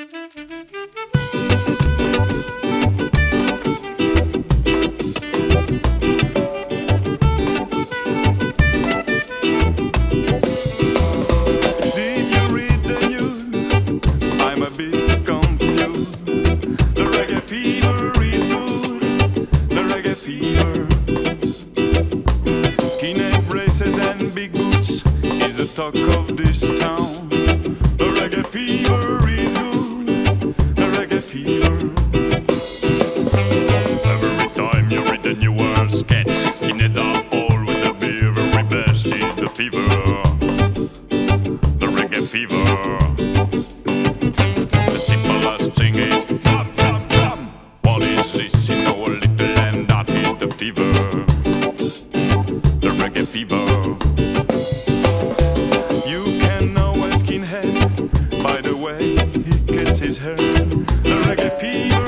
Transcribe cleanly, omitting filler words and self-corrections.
Talk of this town. The reggae fever is good. The reggae fever. Every time you read a new world sketch, skinheads are all with the beer. Very best is the fever. The reggae fever. The simplest thing is bam, bam, bam. What is this in our little land? That is the fever. The reggae fever. By the way he gets his hair, the reggae fever.